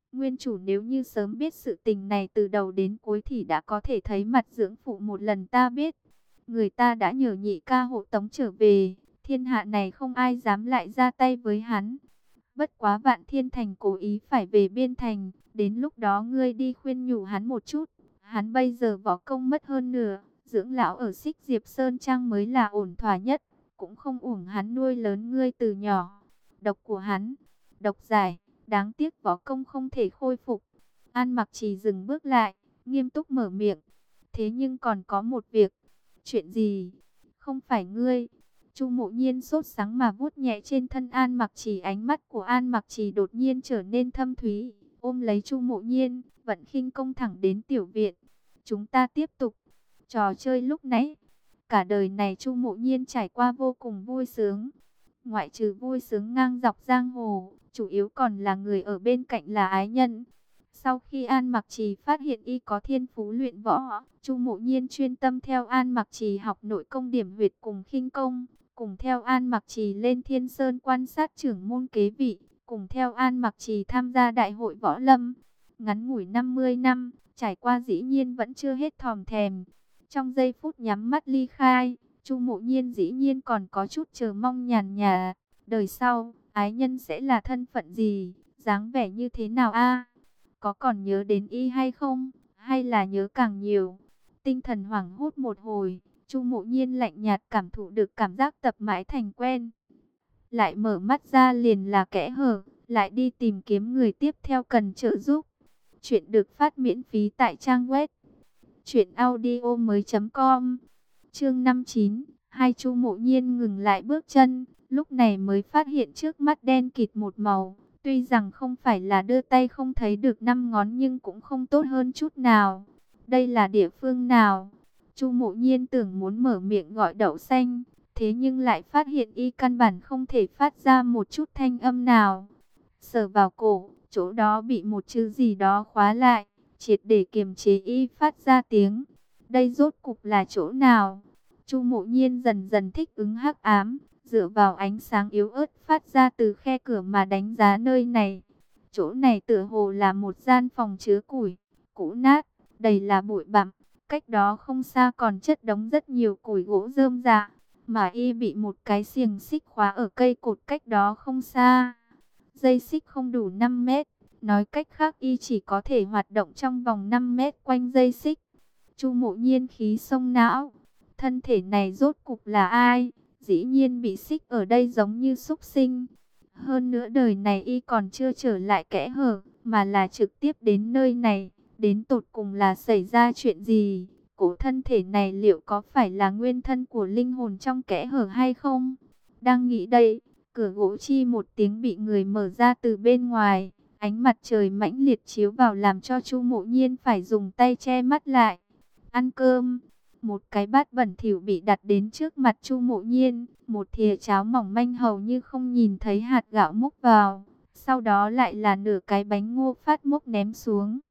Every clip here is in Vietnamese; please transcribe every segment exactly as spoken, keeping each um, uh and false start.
Nguyên chủ nếu như sớm biết sự tình này từ đầu đến cuối thì đã có thể thấy mặt dưỡng phụ một lần ta biết. Người ta đã nhờ nhị ca hộ tống trở về, thiên hạ này không ai dám lại ra tay với hắn. Bất quá Vạn Thiên Thành cố ý phải về biên thành, đến lúc đó ngươi đi khuyên nhủ hắn một chút. Hắn bây giờ võ công mất hơn nửa, dưỡng lão ở Xích Diệp Sơn Trang mới là ổn thỏa nhất, cũng không uổng hắn nuôi lớn ngươi từ nhỏ. Độc của hắn, độc giải, đáng tiếc võ công không thể khôi phục. An Mặc Trì dừng bước lại, nghiêm túc mở miệng. Thế nhưng còn có một việc. Chuyện gì? Không phải ngươi. Chu Mộ Nhiên sốt sắng mà vuốt nhẹ trên thân An Mặc Trì, ánh mắt của An Mặc Trì đột nhiên trở nên thâm thúy, ôm lấy Chu Mộ Nhiên, vận khinh công thẳng đến tiểu viện. Chúng ta tiếp tục trò chơi lúc nãy. Cả đời này Chu Mộ Nhiên trải qua vô cùng vui sướng. Ngoại trừ vui sướng ngang dọc giang hồ, chủ yếu còn là người ở bên cạnh là ái nhân. Sau khi An Mặc Trì phát hiện y có thiên phú luyện võ, Chu Mộ Nhiên chuyên tâm theo An Mặc Trì học nội công điểm huyệt cùng khinh công, cùng theo An Mặc Trì lên Thiên Sơn quan sát trưởng môn kế vị, cùng theo An Mặc Trì tham gia đại hội võ lâm. Ngắn ngủi năm mươi năm, trải qua dĩ nhiên vẫn chưa hết thòm thèm. Trong giây phút nhắm mắt ly khai, Chu Mộ Nhiên dĩ nhiên còn có chút chờ mong nhàn nhạt. Đời sau, ái nhân sẽ là thân phận gì, dáng vẻ như thế nào a? Có còn nhớ đến y hay không? Hay là nhớ càng nhiều? Tinh thần hoảng hốt một hồi, Chu Mộ Nhiên lạnh nhạt cảm thụ được cảm giác tập mãi thành quen. Lại mở mắt ra liền là kẽ hở, lại đi tìm kiếm người tiếp theo cần trợ giúp. Chuyện được phát miễn phí tại trang web truyện audio mới chấm com. Chương năm mươi chín, hai Chu Mộ Nhiên ngừng lại bước chân, lúc này mới phát hiện trước mắt đen kịt một màu. Tuy rằng không phải là đưa tay không thấy được năm ngón nhưng cũng không tốt hơn chút nào. Đây là địa phương nào? Chu Mộ Nhiên tưởng muốn mở miệng gọi Đậu Xanh, thế nhưng lại phát hiện y căn bản không thể phát ra một chút thanh âm nào. Sờ vào cổ, chỗ đó bị một chữ gì đó khóa lại, triệt để kiềm chế y phát ra tiếng. Đây rốt cục là chỗ nào? Chu Mộ Nhiên dần dần thích ứng hắc ám, dựa vào ánh sáng yếu ớt phát ra từ khe cửa mà đánh giá nơi này. Chỗ này tựa hồ là một gian phòng chứa củi, cũ nát, đầy là bụi bặm. Cách đó không xa còn chất đống rất nhiều củi gỗ rơm rạ, mà y bị một cái xiềng xích khóa ở cây cột cách đó không xa. Dây xích không đủ năm mét, nói cách khác y chỉ có thể hoạt động trong vòng năm mét quanh dây xích. Chu Mộ Nhiên khí xông não, thân thể này rốt cục là ai? Dĩ nhiên bị xích ở đây giống như súc sinh. Hơn nữa đời này y còn chưa trở lại kẽ hở, mà là trực tiếp đến nơi này. Đến tột cùng là xảy ra chuyện gì? Cổ thân thể này liệu có phải là nguyên thân của linh hồn trong kẽ hở hay không? Đang nghĩ đây, cửa gỗ chi một tiếng bị người mở ra từ bên ngoài. Ánh mặt trời mãnh liệt chiếu vào làm cho Chu Mộ Nhiên phải dùng tay che mắt lại. Ăn cơm. Một cái bát bẩn thỉu bị đặt đến trước mặt Chu Mộ Nhiên, một thìa cháo mỏng manh hầu như không nhìn thấy hạt gạo múc vào, sau đó lại là nửa cái bánh ngô phát múc ném xuống.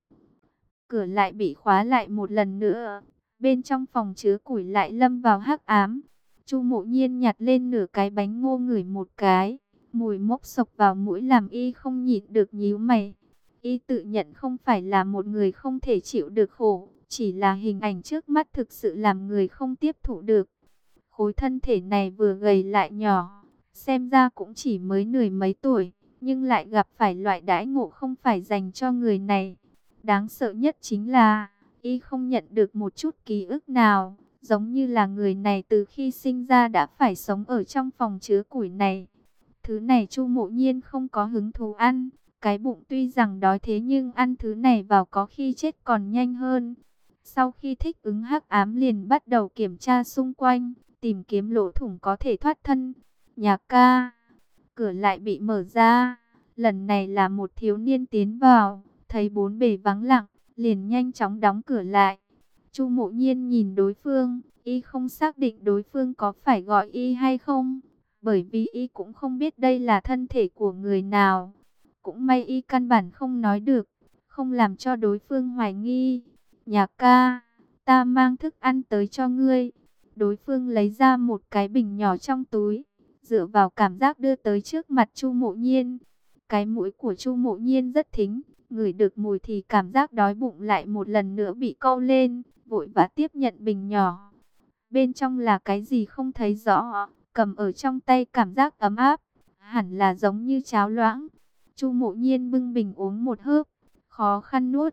Cửa lại bị khóa lại một lần nữa, bên trong phòng chứa củi lại lâm vào hắc ám. Chu Mộ Nhiên nhặt lên nửa cái bánh ngô ngửi một cái, mùi mốc sộc vào mũi làm y không nhịn được nhíu mày. Y tự nhận không phải là một người không thể chịu được khổ, chỉ là hình ảnh trước mắt thực sự làm người không tiếp thụ được. Khối thân thể này vừa gầy lại nhỏ, xem ra cũng chỉ mới mười mấy tuổi, nhưng lại gặp phải loại đãi ngộ không phải dành cho người này. Đáng sợ nhất chính là, y không nhận được một chút ký ức nào, giống như là người này từ khi sinh ra đã phải sống ở trong phòng chứa củi này. Thứ này Chu Mộ Nhiên không có hứng thú ăn, cái bụng tuy rằng đói thế nhưng ăn thứ này vào có khi chết còn nhanh hơn. Sau khi thích ứng hắc ám liền bắt đầu kiểm tra xung quanh, tìm kiếm lỗ thủng có thể thoát thân. Nhạc ca, cửa lại bị mở ra, lần này là một thiếu niên tiến vào, thấy bốn bề vắng lặng, liền nhanh chóng đóng cửa lại. Chu Mộ Nhiên nhìn đối phương, y không xác định đối phương có phải gọi y hay không, bởi vì y cũng không biết đây là thân thể của người nào. Cũng may y căn bản không nói được, không làm cho đối phương hoài nghi. Nhạc ca, ta mang thức ăn tới cho ngươi. Đối phương lấy ra một cái bình nhỏ trong túi, dựa vào cảm giác đưa tới trước mặt Chu Mộ Nhiên. Cái mũi của Chu Mộ Nhiên rất thính, ngửi được mùi thì cảm giác đói bụng lại một lần nữa bị câu lên, vội vã tiếp nhận bình nhỏ. Bên trong là cái gì không thấy rõ, cầm ở trong tay cảm giác ấm áp, hẳn là giống như cháo loãng. Chu Mộ Nhiên bưng bình uống một hớp, khó khăn nuốt.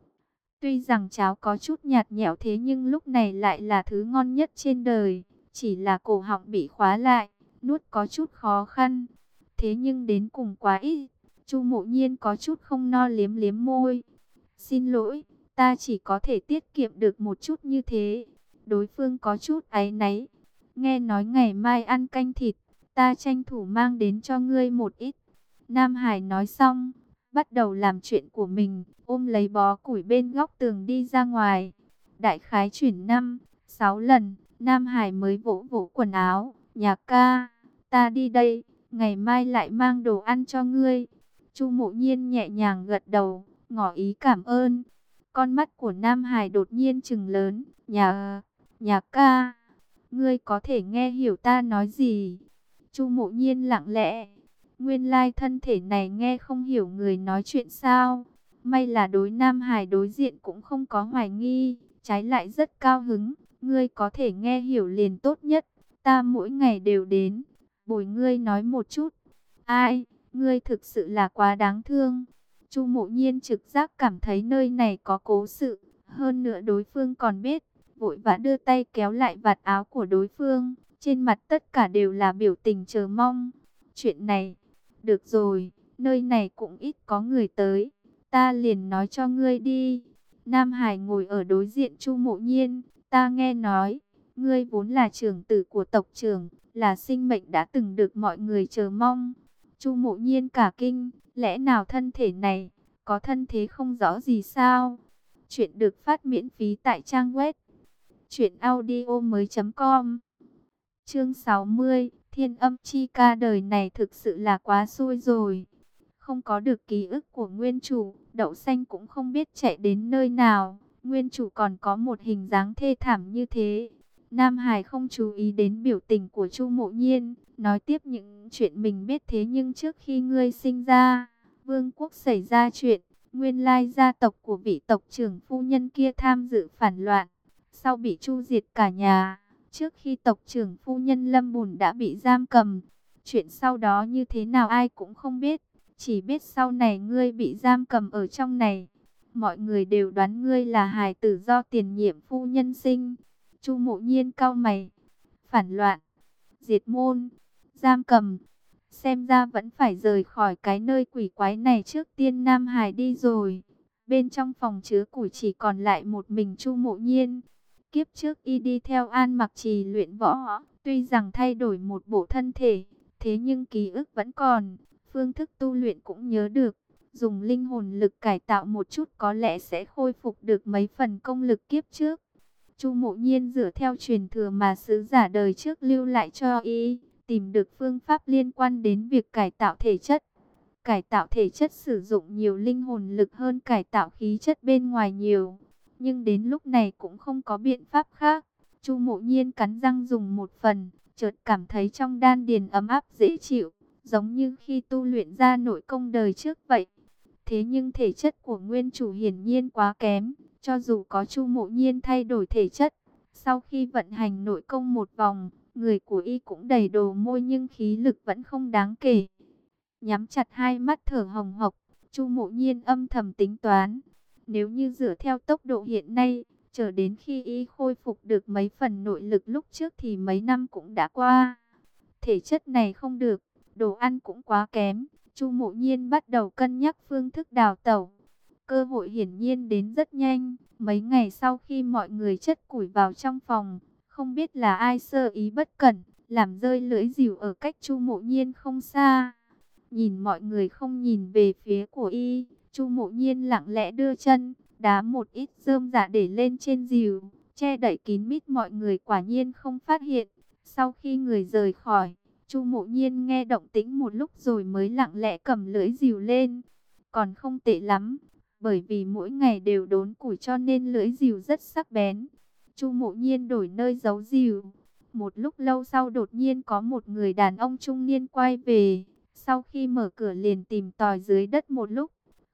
Tuy rằng cháo có chút nhạt nhẽo thế nhưng lúc này lại là thứ ngon nhất trên đời, chỉ là cổ họng bị khóa lại, nuốt có chút khó khăn. Thế nhưng đến cùng quá ít, Chu Mộ Nhiên có chút không no liếm liếm môi. Xin lỗi, ta chỉ có thể tiết kiệm được một chút như thế. Đối phương có chút áy náy. Nghe nói ngày mai ăn canh thịt, ta tranh thủ mang đến cho ngươi một ít. Nam Hải nói xong, bắt đầu làm chuyện của mình, ôm lấy bó củi bên góc tường đi ra ngoài. Đại khái chuyển năm, sáu lần, Nam Hải mới vỗ vỗ quần áo. Nhạc ca, ta đi đây, ngày mai lại mang đồ ăn cho ngươi. Chu Mộ Nhiên nhẹ nhàng gật đầu, ngỏ ý cảm ơn. Con mắt của Nam Hải đột nhiên trừng lớn. Nhà, nhạc ca, ngươi có thể nghe hiểu ta nói gì? Chu Mộ Nhiên lặng lẽ. Nguyên lai thân thể này nghe không hiểu người nói chuyện sao? May là đối Nam Hải đối diện cũng không có hoài nghi, trái lại rất cao hứng. Ngươi có thể nghe hiểu liền tốt nhất. Ta mỗi ngày đều đến, bồi ngươi nói một chút. Ai, ngươi thực sự là quá đáng thương. Chu Mộ Nhiên trực giác cảm thấy nơi này có cố sự. Hơn nữa đối phương còn biết, vội vã đưa tay kéo lại vạt áo của đối phương. Trên mặt tất cả đều là biểu tình chờ mong. Chuyện này, được rồi, nơi này cũng ít có người tới. Ta liền nói cho ngươi đi. Nam Hải ngồi ở đối diện Chu Mộ Nhiên. Ta nghe nói, ngươi vốn là trưởng tử của tộc trưởng, là sinh mệnh đã từng được mọi người chờ mong. Chu Mộ Nhiên cả kinh, lẽ nào thân thể này, có thân thế không rõ gì sao? Chuyện được phát miễn phí tại trang web truyện audio mới chấm com. Chương sáu mươi, Thiên Âm Chi Ca đời này thực sự là quá xui rồi. Không có được ký ức của nguyên chủ, Đậu Xanh cũng không biết chạy đến nơi nào. Nguyên chủ còn có một hình dáng thê thảm như thế. Nam Hải không chú ý đến biểu tình của Chu Mộ Nhiên, nói tiếp những chuyện mình biết. Thế nhưng trước khi ngươi sinh ra, vương quốc xảy ra chuyện, nguyên lai gia tộc của vị tộc trưởng phu nhân kia tham dự phản loạn, sau bị chu diệt cả nhà. Trước khi tộc trưởng phu nhân Lâm Bùn đã bị giam cầm, chuyện sau đó như thế nào ai cũng không biết, chỉ biết sau này ngươi bị giam cầm ở trong này. Mọi người đều đoán ngươi là hài tử do tiền nhiệm phu nhân sinh. Chu Mộ Nhiên cau mày. Phản loạn, diệt môn, giam cầm, xem ra vẫn phải rời khỏi cái nơi quỷ quái này trước tiên. Nam Hải đi rồi, bên trong phòng chứa củi chỉ còn lại một mình Chu Mộ Nhiên. Kiếp trước y đi theo An Mặc Trì luyện võ, tuy rằng thay đổi một bộ thân thể, thế nhưng ký ức vẫn còn, phương thức tu luyện cũng nhớ được. Dùng linh hồn lực cải tạo một chút có lẽ sẽ khôi phục được mấy phần công lực kiếp trước. Chu Mộ Nhiên dựa theo truyền thừa mà sứ giả đời trước lưu lại cho y, tìm được phương pháp liên quan đến việc cải tạo thể chất. Cải tạo thể chất sử dụng nhiều linh hồn lực hơn cải tạo khí chất bên ngoài nhiều. Nhưng đến lúc này cũng không có biện pháp khác. Chu Mộ Nhiên cắn răng dùng một phần, chợt cảm thấy trong đan điền ấm áp dễ chịu, giống như khi tu luyện ra nội công đời trước vậy. Thế nhưng thể chất của nguyên chủ hiển nhiên quá kém, cho dù có Chu Mộ Nhiên thay đổi thể chất, sau khi vận hành nội công một vòng, người của y cũng đầy đồ môi nhưng khí lực vẫn không đáng kể. Nhắm chặt hai mắt thở hồng hộc, Chu Mộ Nhiên âm thầm tính toán, nếu như dựa theo tốc độ hiện nay, chờ đến khi y khôi phục được mấy phần nội lực lúc trước thì mấy năm cũng đã qua. Thể chất này không được, đồ ăn cũng quá kém. Chu Mộ Nhiên bắt đầu cân nhắc phương thức đào tẩu. Cơ hội hiển nhiên đến rất nhanh. Mấy ngày sau khi mọi người chất củi vào trong phòng, không biết là ai sơ ý bất cẩn, làm rơi lưỡi rìu ở cách Chu Mộ Nhiên không xa. Nhìn mọi người không nhìn về phía của y, Chu Mộ Nhiên lặng lẽ đưa chân, đá một ít rơm rạ để lên trên rìu, che đậy kín mít, mọi người quả nhiên không phát hiện. Sau khi người rời khỏi, Chu Mộ Nhiên nghe động tĩnh một lúc rồi mới lặng lẽ cầm lưỡi rìu lên. Còn không tệ lắm, bởi vì mỗi ngày đều đốn củi cho nên lưỡi rìu rất sắc bén. Chu Mộ Nhiên đổi nơi giấu rìu. Một lúc lâu sau đột nhiên có một người đàn ông trung niên quay về. Sau khi mở cửa liền tìm tòi dưới đất một lúc,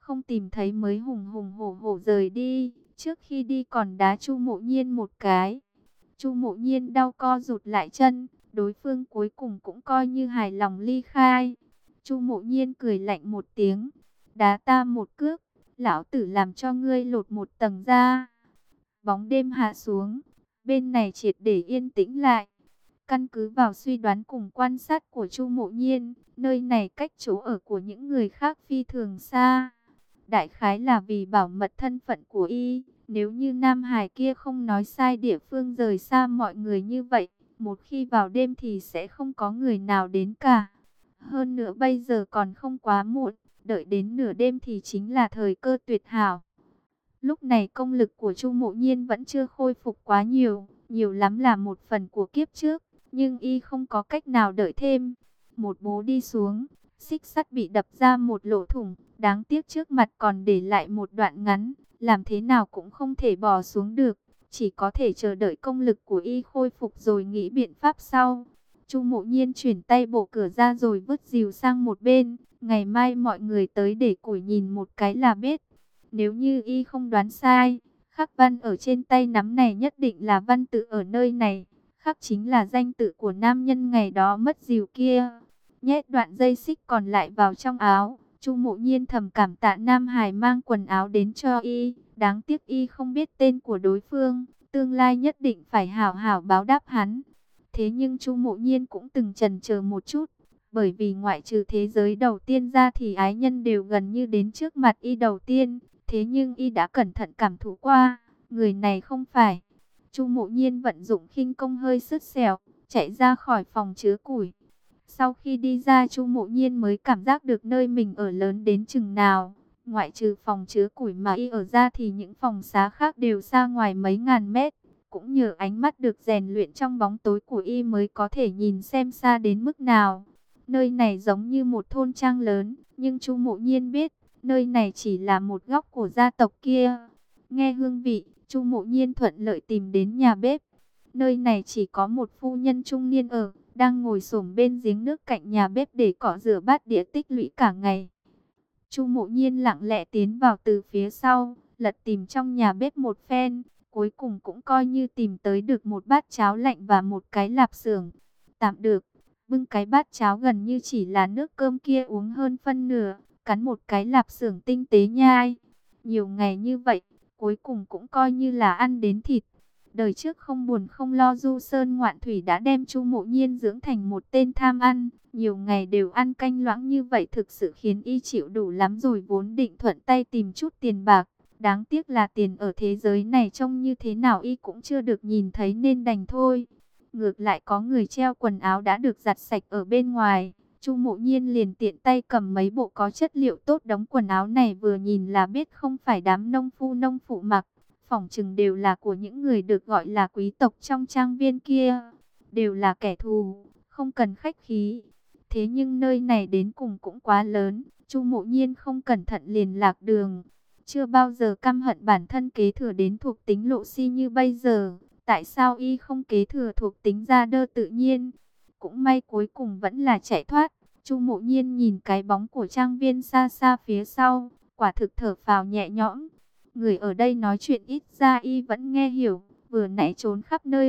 không tìm thấy mới hùng hùng hổ hổ rời đi. Trước khi đi còn đá Chu Mộ Nhiên một cái. Chu Mộ Nhiên đau co rụt lại chân, đối phương cuối cùng cũng coi như hài lòng ly khai. Chu Mộ Nhiên cười lạnh một tiếng, đá ta một cước, lão tử làm cho ngươi lột một tầng da. Bóng đêm hạ xuống, bên này triệt để yên tĩnh lại. Căn cứ vào suy đoán cùng quan sát của Chu Mộ Nhiên, nơi này cách chỗ ở của những người khác phi thường xa. Đại khái là vì bảo mật thân phận của y, nếu như Nam Hải kia không nói sai địa phương rời xa mọi người như vậy, một khi vào đêm thì sẽ không có người nào đến cả. Hơn nữa bây giờ còn không quá muộn, đợi đến nửa đêm thì chính là thời cơ tuyệt hảo. Lúc này công lực của Chu Mộ Nhiên vẫn chưa khôi phục quá nhiều, nhiều lắm là một phần của kiếp trước, nhưng y không có cách nào đợi thêm. Một bố đi xuống, xích sắt bị đập ra một lỗ thủng, đáng tiếc trước mặt còn để lại một đoạn ngắn, làm thế nào cũng không thể bỏ xuống được, chỉ có thể chờ đợi công lực của y khôi phục rồi nghĩ biện pháp sau. Chu Mộ Nhiên chuyển tay bổ cửa ra rồi vứt rìu sang một bên, ngày mai mọi người tới để củi nhìn một cái là biết. Nếu như y không đoán sai, khắc văn ở trên tay nắm này nhất định là văn tự ở nơi này, khắc chính là danh tự của nam nhân ngày đó mất rìu kia. Nhét đoạn dây xích còn lại vào trong áo, Chu Mộ Nhiên thầm cảm tạ Nam Hải mang quần áo đến cho y, đáng tiếc y không biết tên của đối phương, tương lai nhất định phải hảo hảo báo đáp hắn. Thế nhưng Chu Mộ Nhiên cũng từng chần chờ một chút, bởi vì ngoại trừ thế giới đầu tiên ra thì ái nhân đều gần như đến trước mặt y đầu tiên, thế nhưng y đã cẩn thận cảm thụ qua, người này không phải. Chu Mộ Nhiên vận dụng khinh công hơi sứt sẹo, chạy ra khỏi phòng chứa củi. Sau khi đi ra Chu Mộ Nhiên mới cảm giác được nơi mình ở lớn đến chừng nào. Ngoại trừ phòng chứa củi mà y ở ra thì những phòng xá khác đều xa ngoài mấy ngàn mét. Cũng nhờ ánh mắt được rèn luyện trong bóng tối của y mới có thể nhìn xem xa đến mức nào. Nơi này giống như một thôn trang lớn, nhưng Chu Mộ Nhiên biết, nơi này chỉ là một góc của gia tộc kia. Nghe hương vị, Chu Mộ Nhiên thuận lợi tìm đến nhà bếp. Nơi này chỉ có một phu nhân trung niên ở, đang ngồi xổm bên giếng nước cạnh nhà bếp để cọ rửa bát đĩa tích lũy cả ngày. Chu Mộ Nhiên lặng lẽ tiến vào từ phía sau, lật tìm trong nhà bếp một phen, cuối cùng cũng coi như tìm tới được một bát cháo lạnh và một cái lạp xưởng. Tạm được, bưng cái bát cháo gần như chỉ là nước cơm kia uống hơn phân nửa, cắn một cái lạp xưởng tinh tế nhai. Nhiều ngày như vậy, cuối cùng cũng coi như là ăn đến thịt. Đời trước không buồn không lo du sơn ngoạn thủy đã đem Chu Mộ Nhiên dưỡng thành một tên tham ăn. Nhiều ngày đều ăn canh loãng như vậy thực sự khiến y chịu đủ lắm rồi, vốn định thuận tay tìm chút tiền bạc. Đáng tiếc là tiền ở thế giới này trông như thế nào y cũng chưa được nhìn thấy nên đành thôi. Ngược lại có người treo quần áo đã được giặt sạch ở bên ngoài. Chu Mộ Nhiên liền tiện tay cầm mấy bộ có chất liệu tốt đóng quần áo này, vừa nhìn là biết không phải đám nông phu nông phụ mặc. Phỏng chừng đều là của những người được gọi là quý tộc trong trang viên kia. Đều là kẻ thù, không cần khách khí. Thế nhưng nơi này đến cùng cũng quá lớn, Chu Mộ Nhiên không cẩn thận liền lạc đường. Chưa bao giờ căm hận bản thân kế thừa đến thuộc tính lộ si như bây giờ. Tại sao y không kế thừa thuộc tính ra đơ tự nhiên? Cũng may cuối cùng vẫn là chạy thoát. Chu Mộ Nhiên nhìn cái bóng của trang viên xa xa phía sau, quả thực thở phào nhẹ nhõm. Người ở đây nói chuyện ít ra y vẫn nghe hiểu, vừa nãy trốn khắp nơi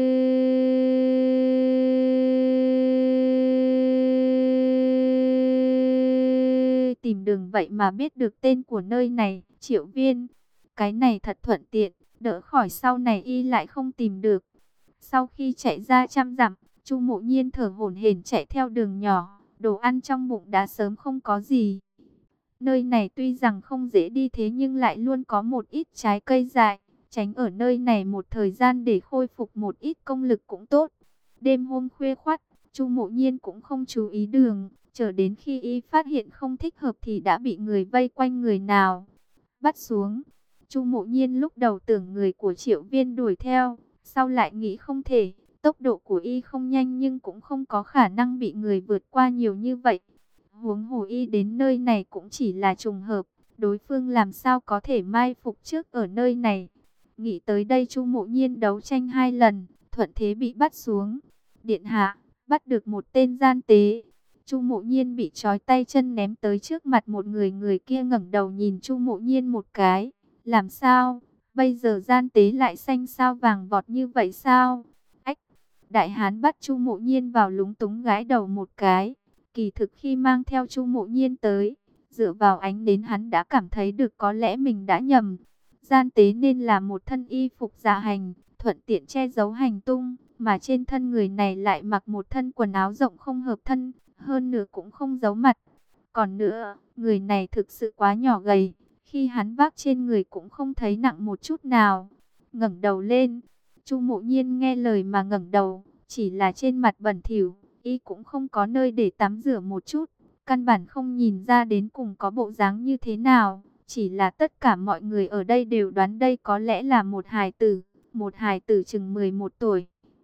tìm đường vậy mà biết được tên của nơi này, Triệu Viên. Cái này thật thuận tiện, đỡ khỏi sau này y lại không tìm được. Sau khi chạy ra trăm dặm, Chu Mộ Nhiên thở hổn hển chạy theo đường nhỏ, đồ ăn trong bụng đã sớm không có gì. Nơi này tuy rằng không dễ đi thế nhưng lại luôn có một ít trái cây dại, tránh ở nơi này một thời gian để khôi phục một ít công lực cũng tốt. Đêm hôm khuya khoắt, Chu Mộ Nhiên cũng không chú ý đường, chờ đến khi y phát hiện không thích hợp thì đã bị người vây quanh người nào bắt xuống. Chu Mộ Nhiên lúc đầu tưởng người của Triệu Viên đuổi theo, sau lại nghĩ không thể, tốc độ của y không nhanh nhưng cũng không có khả năng bị người vượt qua nhiều như vậy. Huống hồ y đến nơi này cũng chỉ là trùng hợp, đối phương làm sao có thể mai phục trước ở nơi này. Nghĩ tới đây Chu Mộ Nhiên đấu tranh hai lần, thuận thế bị bắt xuống. Điện hạ, bắt được một tên gian tế. Chu Mộ Nhiên bị trói tay chân ném tới trước mặt một người, người kia ngẩng đầu nhìn Chu Mộ Nhiên một cái. Làm sao? Bây giờ gian tế lại xanh sao vàng vọt như vậy sao? Ách! Đại hán bắt Chu Mộ Nhiên vào lúng túng gãi đầu một cái. Kỳ thực khi mang theo Chu Mộ Nhiên tới, dựa vào ánh đến hắn đã cảm thấy được có lẽ mình đã nhầm. Gian tế nên là một thân y phục dạ hành, thuận tiện che giấu hành tung, mà trên thân người này lại mặc một thân quần áo rộng không hợp thân, hơn nữa cũng không giấu mặt. Còn nữa, người này thực sự quá nhỏ gầy, khi hắn vác trên người cũng không thấy nặng một chút nào. Ngẩng đầu lên, Chu Mộ Nhiên nghe lời mà ngẩng đầu, chỉ là trên mặt bẩn thỉu, y cũng không có nơi để tắm rửa một chút, căn bản không nhìn ra đến cùng có bộ dáng như thế nào. Chỉ là tất cả mọi người ở đây đều đoán đây có lẽ là một hài tử, một hài tử chừng mười một tuổi.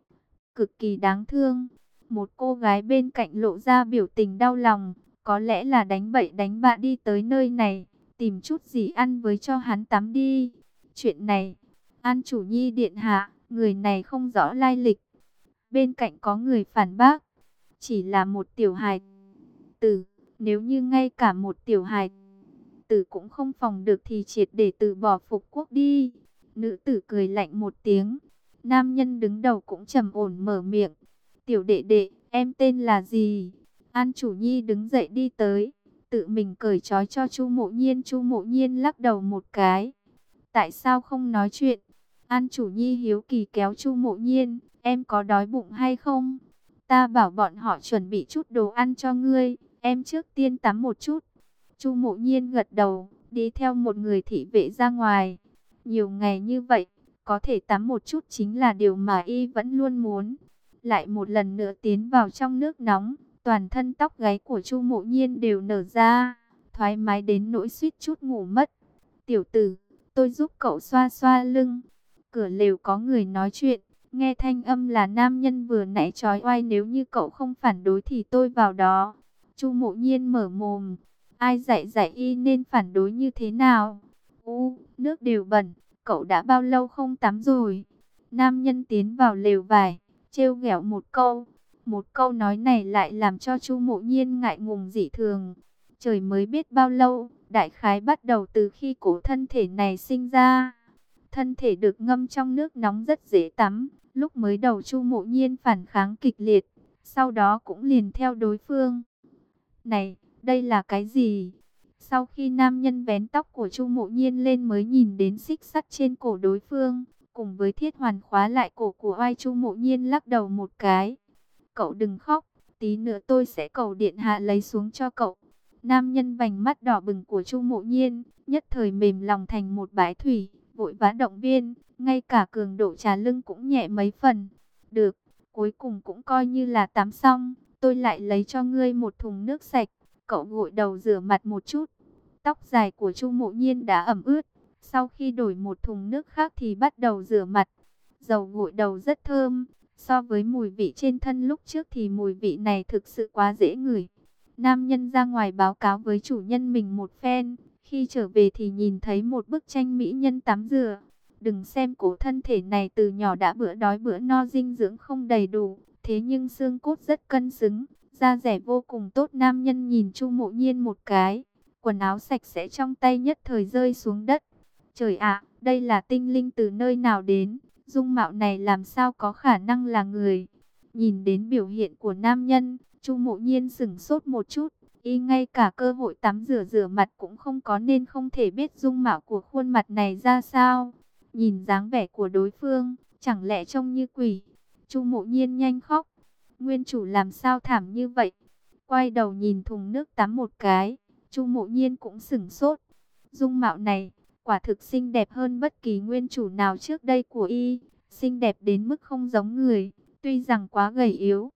Cực kỳ đáng thương. Một cô gái bên cạnh lộ ra biểu tình đau lòng, có lẽ là đánh bậy đánh bạ đi tới nơi này, tìm chút gì ăn với cho hắn tắm đi. Chuyện này, An Chủ Nhi điện hạ, người này không rõ lai lịch. Bên cạnh có người phản bác, chỉ là một tiểu hài tử, nếu như ngay cả một tiểu hài tử cũng không phòng được thì triệt để từ bỏ phục quốc đi. Nữ tử cười lạnh một tiếng. Nam nhân đứng đầu cũng trầm ổn mở miệng. Tiểu đệ đệ, em tên là gì? An Chủ Nhi đứng dậy đi tới, tự mình cởi trói cho Chu Mộ Nhiên. Chu Mộ Nhiên lắc đầu một cái. Tại sao không nói chuyện? An Chủ Nhi hiếu kỳ kéo Chu Mộ Nhiên. Em có đói bụng hay không? Ta bảo bọn họ chuẩn bị chút đồ ăn cho ngươi. Em trước tiên tắm một chút. Chu Mộ Nhiên gật đầu, đi theo một người thị vệ ra ngoài. Nhiều ngày như vậy, có thể tắm một chút chính là điều mà y vẫn luôn muốn. Lại một lần nữa tiến vào trong nước nóng, toàn thân tóc gáy của Chu Mộ Nhiên đều nở ra, thoải mái đến nỗi suýt chút ngủ mất. Tiểu tử, tôi giúp cậu xoa xoa lưng. Cửa lều có người nói chuyện, nghe thanh âm là nam nhân vừa nãy trói oai. Nếu như cậu không phản đối thì tôi vào đó. Chu Mộ Nhiên mở mồm. Ai dạy dạy y nên phản đối như thế nào? U, nước đều bẩn, cậu đã bao lâu không tắm rồi? Nam nhân tiến vào lều vải, trêu ghẹo một câu. Một câu nói này lại làm cho Chu Mộ Nhiên ngại ngùng dị thường. Trời mới biết bao lâu, đại khái bắt đầu từ khi cổ thân thể này sinh ra. Thân thể được ngâm trong nước nóng rất dễ tắm. Lúc mới đầu Chu Mộ Nhiên phản kháng kịch liệt, sau đó cũng liền theo đối phương. Này, đây là cái gì? Sau khi nam nhân vén tóc của Chu Mộ Nhiên lên mới nhìn đến xích sắt trên cổ đối phương, cùng với thiết hoàn khóa lại cổ của oai. Chu Mộ Nhiên lắc đầu một cái. Cậu đừng khóc, tí nữa tôi sẽ cầu điện hạ lấy xuống cho cậu. Nam nhân vành mắt đỏ bừng của Chu Mộ Nhiên, nhất thời mềm lòng thành một bãi thủy, vội vã động viên, ngay cả cường độ trà lưng cũng nhẹ mấy phần. Được, cuối cùng cũng coi như là tắm xong, tôi lại lấy cho ngươi một thùng nước sạch. Cậu gội đầu rửa mặt một chút. Tóc dài của Chu Mộ Nhiên đã ẩm ướt. Sau khi đổi một thùng nước khác thì bắt đầu rửa mặt. Dầu gội đầu rất thơm. So với mùi vị trên thân lúc trước thì mùi vị này thực sự quá dễ ngửi. Nam nhân ra ngoài báo cáo với chủ nhân mình một phen. Khi trở về thì nhìn thấy một bức tranh mỹ nhân tắm rửa. Đừng xem cổ thân thể này từ nhỏ đã bữa đói bữa no, dinh dưỡng không đầy đủ. Thế nhưng xương cốt rất cân xứng, da dẻ vô cùng tốt. Nam nhân nhìn Chu Mộ Nhiên một cái, quần áo sạch sẽ trong tay nhất thời rơi xuống đất. Trời ạ, đây là tinh linh từ nơi nào đến? Dung mạo này làm sao có khả năng là người? Nhìn đến biểu hiện của nam nhân, Chu Mộ Nhiên sửng sốt một chút. Y ngay cả cơ hội tắm rửa rửa mặt cũng không có nên không thể biết dung mạo của khuôn mặt này ra sao. Nhìn dáng vẻ của đối phương, chẳng lẽ trông như quỷ? Chu Mộ Nhiên nhanh khóc. Nguyên chủ làm sao thảm như vậy? Quay đầu nhìn thùng nước tắm một cái, Chu Mộ Nhiên cũng sửng sốt. Dung mạo này, quả thực xinh đẹp hơn bất kỳ nguyên chủ nào trước đây của y. Xinh đẹp đến mức không giống người, tuy rằng quá gầy yếu.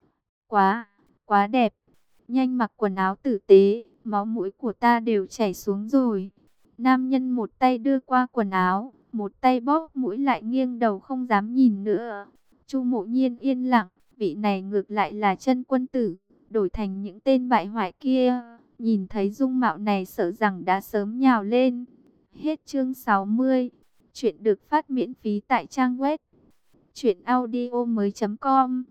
Quá, quá đẹp. Nhanh mặc quần áo tử tế, máu mũi của ta đều chảy xuống rồi. Nam nhân một tay đưa qua quần áo, một tay bóp mũi lại nghiêng đầu không dám nhìn nữa. Chu Mộ Nhiên yên lặng, vị này ngược lại là chân quân tử, đổi thành những tên bại hoại kia, nhìn thấy dung mạo này sợ rằng đã sớm nhào lên. Hết chương sáu mươi. Chuyện được phát miễn phí tại trang web truyện audio mới chấm com.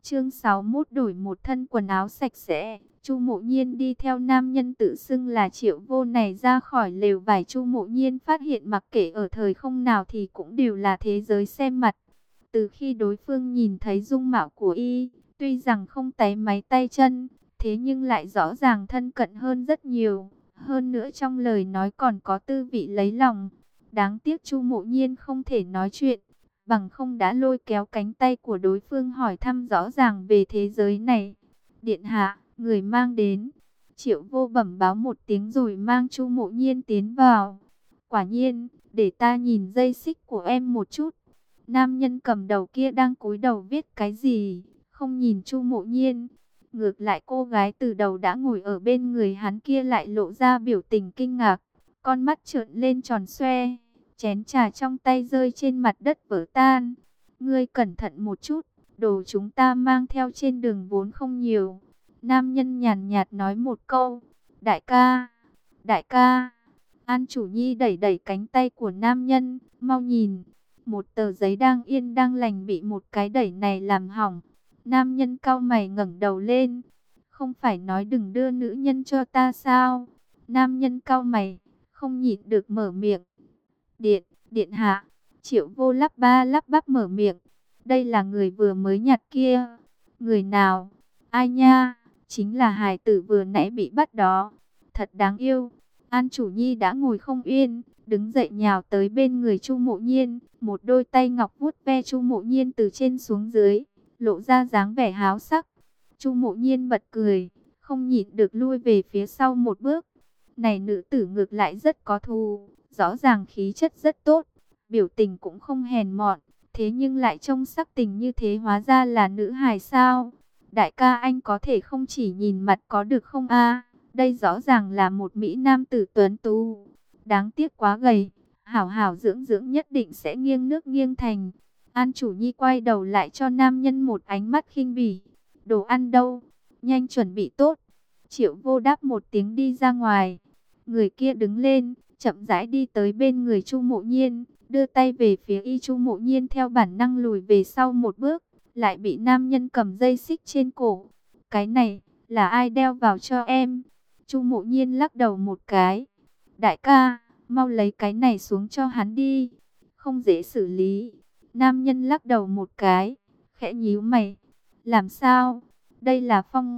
Chương sáu mươi mốt đổi một thân quần áo sạch sẽ. Chu Mộ Nhiên đi theo nam nhân tự xưng là Triệu Vô này ra khỏi lều vải. Chu Mộ Nhiên phát hiện mặc kệ ở thời không nào thì cũng đều là thế giới xem mặt. Từ khi đối phương nhìn thấy dung mạo của y, tuy rằng không táy máy tay chân, thế nhưng lại rõ ràng thân cận hơn rất nhiều. Hơn nữa trong lời nói còn có tư vị lấy lòng. Đáng tiếc Chu Mộ Nhiên không thể nói chuyện, bằng không đã lôi kéo cánh tay của đối phương hỏi thăm rõ ràng về thế giới này. Điện hạ, người mang đến. Triệu Vô bẩm báo một tiếng rồi mang Chu Mộ Nhiên tiến vào. Quả nhiên, để ta nhìn dây xích của em một chút. Nam nhân cầm đầu kia đang cúi đầu viết cái gì, không nhìn Chu Mộ Nhiên. Ngược lại cô gái từ đầu đã ngồi ở bên người hắn kia lại lộ ra biểu tình kinh ngạc, con mắt trợn lên tròn xoe, chén trà trong tay rơi trên mặt đất vỡ tan. Ngươi cẩn thận một chút, đồ chúng ta mang theo trên đường vốn không nhiều. Nam nhân nhàn nhạt nói một câu. Đại ca, đại ca. An Chủ Nhi đẩy đẩy cánh tay của nam nhân, mau nhìn. Một tờ giấy đang yên đang lành bị một cái đẩy này làm hỏng. Nam nhân cau mày ngẩng đầu lên. Không phải nói đừng đưa nữ nhân cho ta sao? Nam nhân cau mày, không nhịn được mở miệng. Điện, điện hạ. Triệu Vô lắp ba lắp bắp mở miệng. Đây là người vừa mới nhặt kia. Người nào? Ai nha? Chính là hài tử vừa nãy bị bắt đó. Thật đáng yêu. An Chủ Nhi đã ngồi không yên, đứng dậy nhào tới bên người Chu Mộ Nhiên, một đôi tay ngọc vuốt ve Chu Mộ Nhiên từ trên xuống dưới, lộ ra dáng vẻ háo sắc. Chu Mộ Nhiên bật cười, không nhịn được lui về phía sau một bước. Này nữ tử ngược lại rất có thù, rõ ràng khí chất rất tốt, biểu tình cũng không hèn mọn, thế nhưng lại trông sắc tình như thế, hóa ra là nữ hài sao? Đại ca anh có thể không chỉ nhìn mặt có được không a? Đây rõ ràng là một mỹ nam tử tuấn tú, đáng tiếc quá gầy, hảo hảo dưỡng dưỡng nhất định sẽ nghiêng nước nghiêng thành. An Chủ Nhi quay đầu lại cho nam nhân một ánh mắt khinh bỉ. Đồ ăn đâu? Nhanh chuẩn bị tốt. Triệu Vô đáp một tiếng đi ra ngoài. Người kia đứng lên, chậm rãi đi tới bên người Chu Mộ Nhiên, đưa tay về phía y. Chu Mộ Nhiên theo bản năng lùi về sau một bước, lại bị nam nhân cầm dây xích trên cổ. Cái này, là ai đeo vào cho em? Chu Mộ Nhiên lắc đầu một cái. Đại ca, mau lấy cái này xuống cho hắn đi. Không dễ xử lý. Nam nhân lắc đầu một cái, khẽ nhíu mày. Làm sao? Đây là phong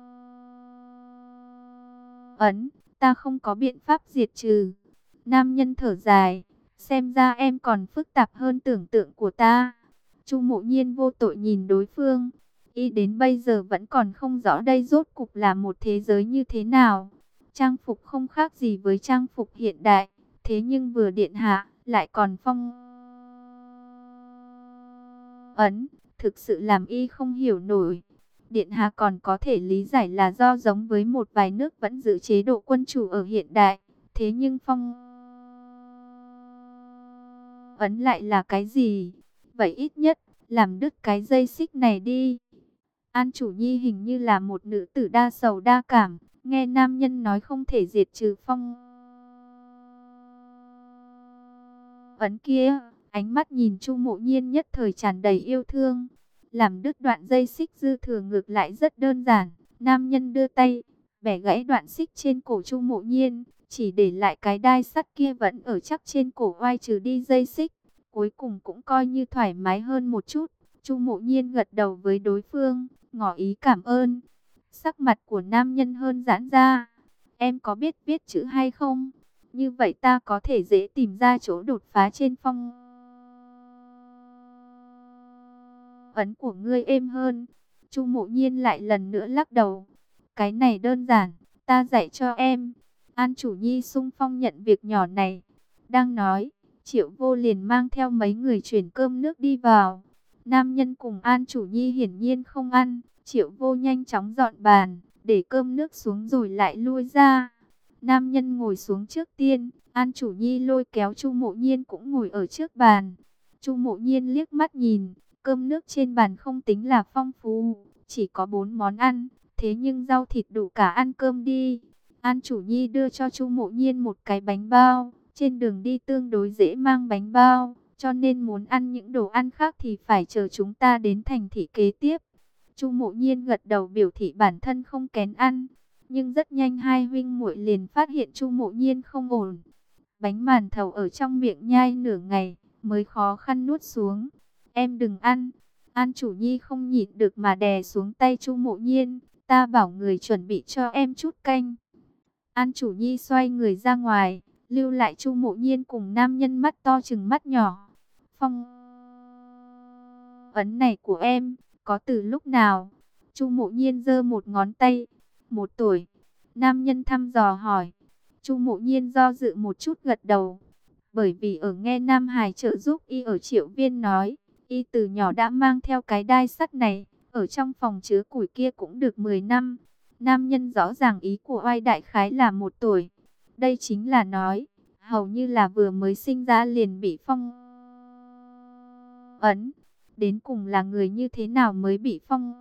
ấn, ta không có biện pháp diệt trừ. Nam nhân thở dài. Xem ra em còn phức tạp hơn tưởng tượng của ta. Chu Mộ Nhiên vô tội nhìn đối phương. Y đến bây giờ vẫn còn không rõ đây rốt cục là một thế giới như thế nào. Trang phục không khác gì với trang phục hiện đại. Thế nhưng vừa điện hạ, lại còn phong ấn. Thực sự làm y không hiểu nổi. Điện hạ còn có thể lý giải là do giống với một vài nước vẫn giữ chế độ quân chủ ở hiện đại. Thế nhưng phong ấn lại là cái gì? Vậy ít nhất, làm đứt cái dây xích này đi. An Chủ Nhi hình như là một nữ tử đa sầu đa cảm. Nghe nam nhân nói không thể diệt trừ phong ấn kia, ánh mắt nhìn Chu Mộ Nhiên nhất thời tràn đầy yêu thương. Làm đứt đoạn dây xích dư thừa ngược lại rất đơn giản. Nam nhân đưa tay, bẻ gãy đoạn xích trên cổ Chu Mộ Nhiên, chỉ để lại cái đai sắt kia vẫn ở chắc trên cổ, oai trừ đi dây xích. Cuối cùng cũng coi như thoải mái hơn một chút. Chu Mộ Nhiên gật đầu với đối phương, ngỏ ý cảm ơn. Sắc mặt của nam nhân hơn giãn ra. Em có biết viết chữ hay không? Như vậy ta có thể dễ tìm ra chỗ đột phá trên phong ấn của ngươi êm hơn. Chu Mộ Nhiên lại lần nữa lắc đầu. Cái này đơn giản, ta dạy cho em. An Chủ Nhi sung phong nhận việc nhỏ này. Đang nói, Triệu Vô liền mang theo mấy người chuyển cơm nước đi vào. Nam nhân cùng An Chủ Nhi hiển nhiên không ăn. Triệu Vô nhanh chóng dọn bàn, để cơm nước xuống rồi lại lui ra. Nam nhân ngồi xuống trước tiên, An Chủ Nhi lôi kéo Chu Mộ Nhiên cũng ngồi ở trước bàn. Chu Mộ Nhiên liếc mắt nhìn, cơm nước trên bàn không tính là phong phú, chỉ có bốn món ăn, thế nhưng rau thịt đủ cả ăn cơm đi. An Chủ Nhi đưa cho Chu Mộ Nhiên một cái bánh bao, trên đường đi tương đối dễ mang bánh bao, cho nên muốn ăn những đồ ăn khác thì phải chờ chúng ta đến thành thị kế tiếp. Chu Mộ Nhiên gật đầu biểu thị bản thân không kén ăn. Nhưng rất nhanh hai huynh muội liền phát hiện Chu Mộ Nhiên không ổn. Bánh màn thầu ở trong miệng nhai nửa ngày, mới khó khăn nuốt xuống. Em đừng ăn. An Chủ Nhi không nhịn được mà đè xuống tay Chu Mộ Nhiên. Ta bảo người chuẩn bị cho em chút canh. An Chủ Nhi xoay người ra ngoài, lưu lại Chu Mộ Nhiên cùng nam nhân mắt to trừng mắt nhỏ. Phong ấn này của em, có từ lúc nào? Chu Mộ Nhiên giơ một ngón tay. Một tuổi. Nam nhân thăm dò hỏi. Chu Mộ Nhiên do dự một chút gật đầu. Bởi vì ở nghe Nam Hải trợ giúp y ở Triệu Viên nói, y từ nhỏ đã mang theo cái đai sắt này, ở trong phòng chứa củi kia cũng được mười năm. Nam nhân rõ ràng ý của oai đại khái là một tuổi. Đây chính là nói, hầu như là vừa mới sinh ra liền bị phong ấn. Đến cùng là người như thế nào mới bị phong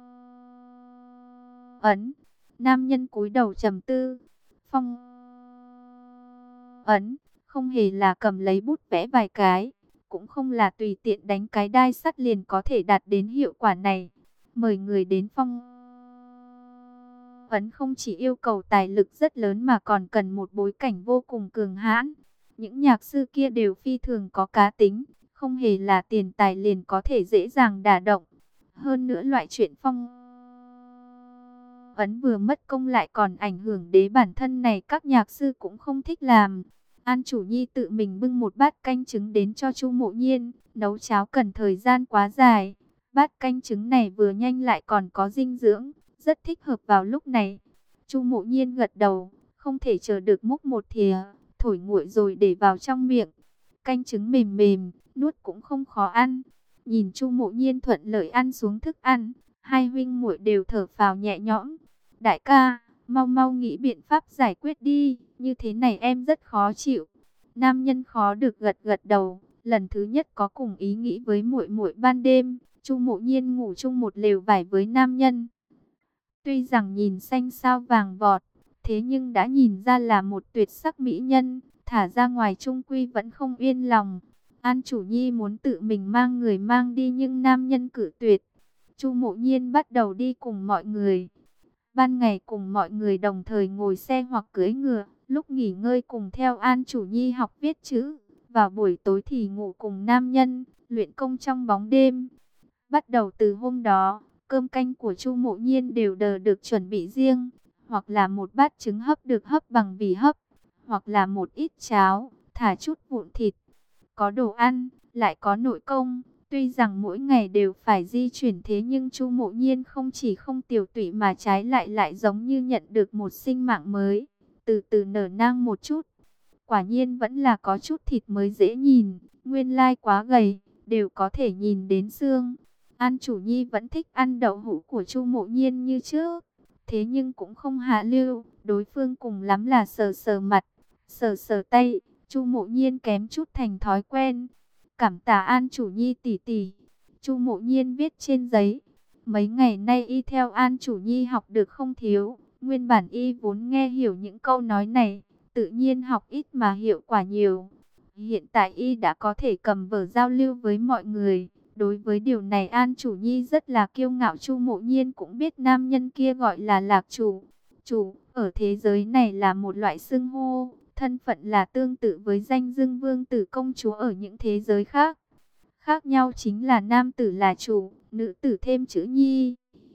ấn? Nam nhân cúi đầu trầm tư. Phong ấn, không hề là cầm lấy bút vẽ vài cái, cũng không là tùy tiện đánh cái đai sắt liền có thể đạt đến hiệu quả này. Mời người đến phong ấn không chỉ yêu cầu tài lực rất lớn mà còn cần một bối cảnh vô cùng cường hãn. Những nhạc sư kia đều phi thường có cá tính, không hề là tiền tài liền có thể dễ dàng đả động. Hơn nữa loại chuyện phong ấn vừa mất công lại còn ảnh hưởng đến bản thân này các nhạc sư cũng không thích làm. An Chủ Nhi tự mình bưng một bát canh trứng đến cho Chu Mộ Nhiên, nấu cháo cần thời gian quá dài. Bát canh trứng này vừa nhanh lại còn có dinh dưỡng, rất thích hợp vào lúc này. Chu Mộ Nhiên gật đầu, không thể chờ được múc một thìa, thổi nguội rồi để vào trong miệng. Canh trứng mềm mềm, nuốt cũng không khó ăn. Nhìn Chu Mộ Nhiên thuận lợi ăn xuống thức ăn, hai huynh muội đều thở phào nhẹ nhõm. Đại ca, mau mau nghĩ biện pháp giải quyết đi, như thế này em rất khó chịu. Nam nhân khó được gật gật đầu, lần thứ nhất có cùng ý nghĩ với muội muội ban đêm. Chu Mộ Nhiên ngủ chung một lều vải với nam nhân. Tuy rằng nhìn xanh sao vàng vọt, thế nhưng đã nhìn ra là một tuyệt sắc mỹ nhân, thả ra ngoài chung quy vẫn không yên lòng. An Chủ Nhi muốn tự mình mang người mang đi nhưng nam nhân cự tuyệt. Chu Mộ Nhiên bắt đầu đi cùng mọi người. Ban ngày cùng mọi người đồng thời ngồi xe hoặc cưỡi ngựa, lúc nghỉ ngơi cùng theo An Chủ Nhi học viết chữ. Vào buổi tối thì ngủ cùng nam nhân, luyện công trong bóng đêm. Bắt đầu từ hôm đó, cơm canh của Chu Mộ Nhiên đều đờ được chuẩn bị riêng, hoặc là một bát trứng hấp được hấp bằng vỉ hấp, hoặc là một ít cháo, thả chút vụn thịt. Có đồ ăn, lại có nội công. Tuy rằng mỗi ngày đều phải di chuyển thế nhưng Chu Mộ Nhiên không chỉ không tiểu tụy mà trái lại lại giống như nhận được một sinh mạng mới, từ từ nở nang một chút. Quả nhiên vẫn là có chút thịt mới dễ nhìn, nguyên lai quá gầy, đều có thể nhìn đến xương. An Chủ Nhi vẫn thích ăn đậu hũ của Chu Mộ Nhiên như trước, thế nhưng cũng không hạ lưu, đối phương cùng lắm là sờ sờ mặt, sờ sờ tay, Chu Mộ Nhiên kém chút thành thói quen. Cảm tạ An Chủ Nhi tỷ tỷ. Chu Mộ Nhiên viết trên giấy. Mấy ngày nay y theo An Chủ Nhi học được không thiếu. Nguyên bản y vốn nghe hiểu những câu nói này, tự nhiên học ít mà hiệu quả nhiều. Hiện tại y đã có thể cầm vở giao lưu với mọi người. Đối với điều này An Chủ Nhi rất là kiêu ngạo. Chu Mộ Nhiên cũng biết nam nhân kia gọi là lạc chủ. Chủ, ở thế giới này là một loại xưng hô. Thân phận là tương tự với danh xưng vương tử công chúa ở những thế giới khác. Khác nhau chính là nam tử là chủ, nữ tử thêm chữ nhi.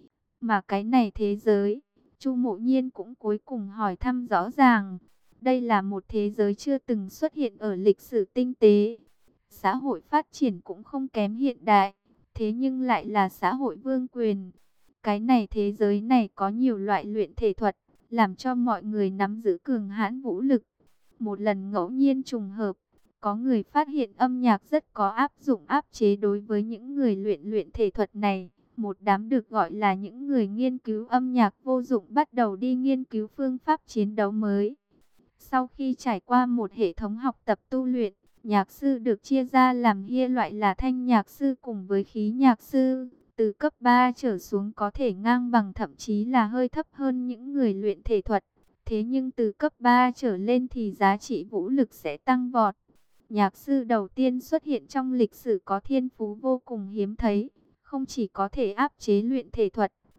Mà cái này thế giới, Chu Mộ Nhiên cũng cuối cùng hỏi thăm rõ ràng. Đây là một thế giới chưa từng xuất hiện ở lịch sử tinh tế. Xã hội phát triển cũng không kém hiện đại, thế nhưng lại là xã hội vương quyền. Cái này thế giới này có nhiều loại luyện thể thuật, làm cho mọi người nắm giữ cường hãn vũ lực. Một lần ngẫu nhiên trùng hợp, có người phát hiện âm nhạc rất có áp dụng áp chế đối với những người luyện luyện thể thuật này. Một đám được gọi là những người nghiên cứu âm nhạc vô dụng bắt đầu đi nghiên cứu phương pháp chiến đấu mới. Sau khi trải qua một hệ thống học tập tu luyện, nhạc sư được chia ra làm hai loại là thanh nhạc sư cùng với khí nhạc sư. Từ cấp ba trở xuống có thể ngang bằng thậm chí là hơi thấp hơn những người luyện thể thuật. Thế nhưng từ cấp ba trở lên thì giá trị vũ lực sẽ tăng vọt. Nhạc sư đầu tiên xuất hiện trong lịch sử có thiên phú vô cùng hiếm thấy. Không chỉ có thể áp chế luyện thể thuật,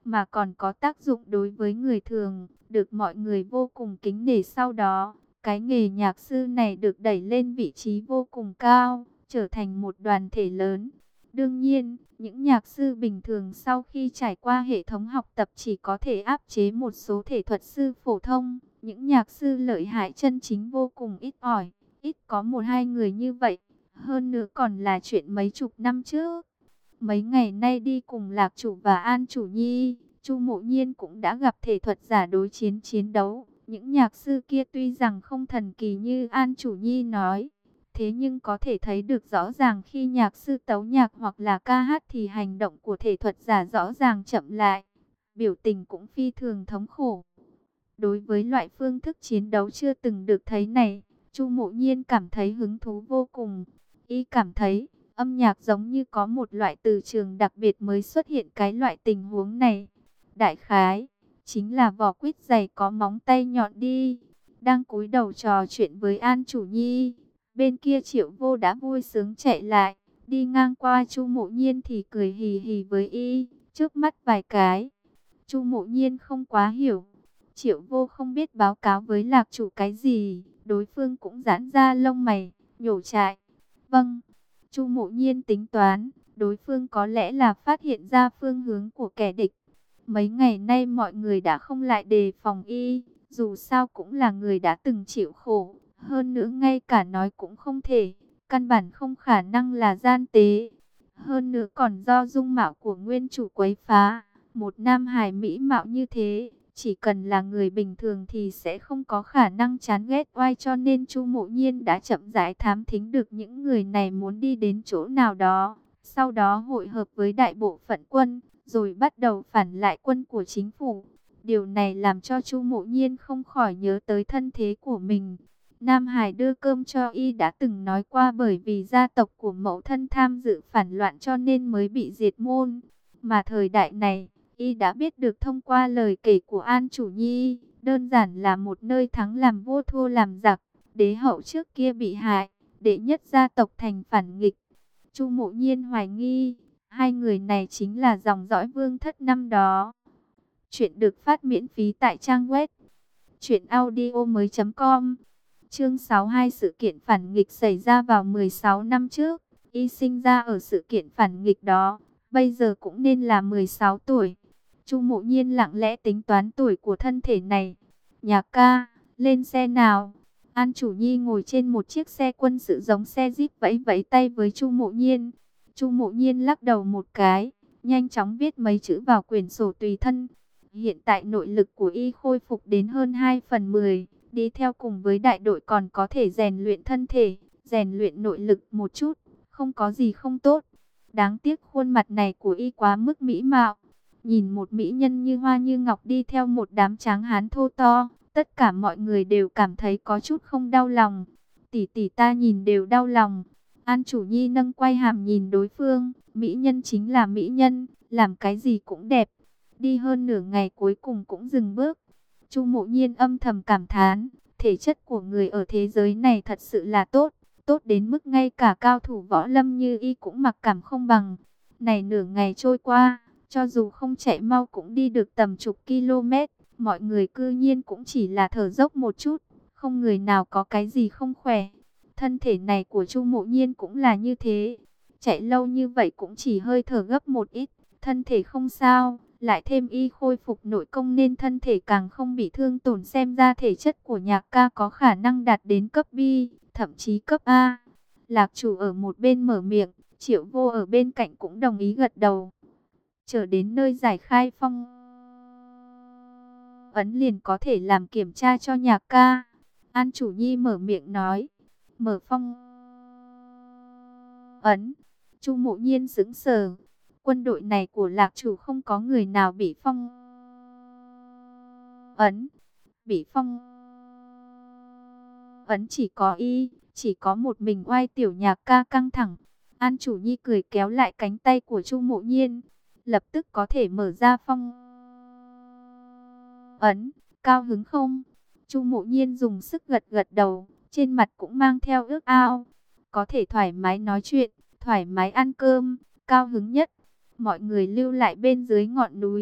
mà còn có tác dụng đối với người thường, được mọi người vô cùng kính nể. Sau đó, cái nghề nhạc sư này được đẩy lên vị trí vô cùng cao, trở thành một đoàn thể lớn. Đương nhiên, những nhạc sư bình thường sau khi trải qua hệ thống học tập chỉ có thể áp chế một số thể thuật sư phổ thông. Những nhạc sư lợi hại chân chính vô cùng ít ỏi, ít có một hai người như vậy. Hơn nữa còn là chuyện mấy chục năm trước. Mấy ngày nay đi cùng Lạc Chủ và An Chủ Nhi, Chu Mộ Nhiên cũng đã gặp thể thuật giả đối chiến chiến đấu. Những nhạc sư kia tuy rằng không thần kỳ như An Chủ Nhi nói, thế nhưng có thể thấy được rõ ràng khi nhạc sư tấu nhạc hoặc là ca hát thì hành động của thể thuật giả rõ ràng chậm lại, biểu tình cũng phi thường thống khổ. Đối với loại phương thức chiến đấu chưa từng được thấy này, Chu Mộ Nhiên cảm thấy hứng thú vô cùng. Y cảm thấy âm nhạc giống như có một loại từ trường đặc biệt mới xuất hiện cái loại tình huống này. Đại khái chính là vỏ quýt dày có móng tay nhọn đi. Đang cúi đầu trò chuyện với An Chủ Nhi, bên kia Triệu Vô đã vui sướng chạy lại, đi ngang qua Chu Mộ Nhiên thì cười hì hì với y, trước mắt vài cái. Chu Mộ Nhiên không quá hiểu, Triệu Vô không biết báo cáo với Lạc Chủ cái gì, đối phương cũng giãn ra lông mày, nhổ trại. Vâng, Chu Mộ Nhiên tính toán, đối phương có lẽ là phát hiện ra phương hướng của kẻ địch. Mấy ngày nay mọi người đã không lại đề phòng y, dù sao cũng là người đã từng chịu khổ. Hơn nữa ngay cả nói cũng không thể, căn bản không khả năng là gian tế. Hơn nữa còn do dung mạo của nguyên chủ quấy phá, một nam hài mỹ mạo như thế, chỉ cần là người bình thường thì sẽ không có khả năng chán ghét oai, cho nên Chu Mộ Nhiên đã chậm rãi thám thính được những người này muốn đi đến chỗ nào đó. Sau đó hội hợp với đại bộ phận quân, rồi bắt đầu phản lại quân của chính phủ. Điều này làm cho Chu Mộ Nhiên không khỏi nhớ tới thân thế của mình. Nam Hải đưa cơm cho y đã từng nói qua, bởi vì gia tộc của mẫu thân tham dự phản loạn cho nên mới bị diệt môn. Mà thời đại này, y đã biết được thông qua lời kể của An Chủ Nhi, đơn giản là một nơi thắng làm vua thua làm giặc. Đế hậu trước kia bị hại, đệ nhất gia tộc thành phản nghịch. Chu Mộ Nhiên hoài nghi, hai người này chính là dòng dõi vương thất năm đó. Chuyện được phát miễn phí tại trang web truyện audio mới chấm com. Chương sáu mươi hai, sự kiện phản nghịch xảy ra vào mười sáu năm trước. Y sinh ra ở sự kiện phản nghịch đó, bây giờ cũng nên là mười sáu tuổi. Chu Mộ Nhiên lặng lẽ tính toán tuổi của thân thể này. Nhạc ca, lên xe nào. An Chủ Nhi ngồi trên một chiếc xe quân sự giống xe jeep vẫy vẫy tay với Chu Mộ Nhiên. Chu Mộ Nhiên lắc đầu một cái, nhanh chóng viết mấy chữ vào quyển sổ tùy thân. Hiện tại nội lực của y khôi phục đến hơn hai phần mười. Đi theo cùng với đại đội còn có thể rèn luyện thân thể, rèn luyện nội lực một chút, không có gì không tốt. Đáng tiếc khuôn mặt này của y quá mức mỹ mạo. Nhìn một mỹ nhân như hoa như ngọc đi theo một đám tráng hán thô to, tất cả mọi người đều cảm thấy có chút không đau lòng. Tỷ tỷ ta nhìn đều đau lòng. An Chủ Nhi nâng quay hàm nhìn đối phương, mỹ nhân chính là mỹ nhân, làm cái gì cũng đẹp. Đi hơn nửa ngày cuối cùng cũng dừng bước. Chu Mộ Nhiên âm thầm cảm thán, thể chất của người ở thế giới này thật sự là tốt, tốt đến mức ngay cả cao thủ võ lâm như y cũng mặc cảm không bằng. Này nửa ngày trôi qua, cho dù không chạy mau cũng đi được tầm chục km, mọi người cư nhiên cũng chỉ là thở dốc một chút, không người nào có cái gì không khỏe. Thân thể này của Chu Mộ Nhiên cũng là như thế, chạy lâu như vậy cũng chỉ hơi thở gấp một ít, thân thể không sao. Lại thêm y khôi phục nội công nên thân thể càng không bị thương tổn, xem ra thể chất của Nhạc ca có khả năng đạt đến cấp B, thậm chí cấp A. Lạc Chủ ở một bên mở miệng, Triệu Vô ở bên cạnh cũng đồng ý gật đầu. Trở đến nơi giải khai phong ấn liền có thể làm kiểm tra cho Nhạc ca. An Chủ Nhi mở miệng nói, mở phong ấn. Chu Mộ Nhiên sững sờ. Quân đội này của Lạc Chủ không có người nào bị phong ấn. Bị phong ấn chỉ có y, chỉ có một mình oai tiểu Nhạc ca căng thẳng. An Chủ Nhi cười kéo lại cánh tay của Chu Mộ Nhiên, lập tức có thể mở ra phong ấn. Cao hứng không? Chu Mộ Nhiên dùng sức gật gật đầu, trên mặt cũng mang theo ước ao. Có thể thoải mái nói chuyện, thoải mái ăn cơm, cao hứng nhất. Mọi người lưu lại bên dưới ngọn núi,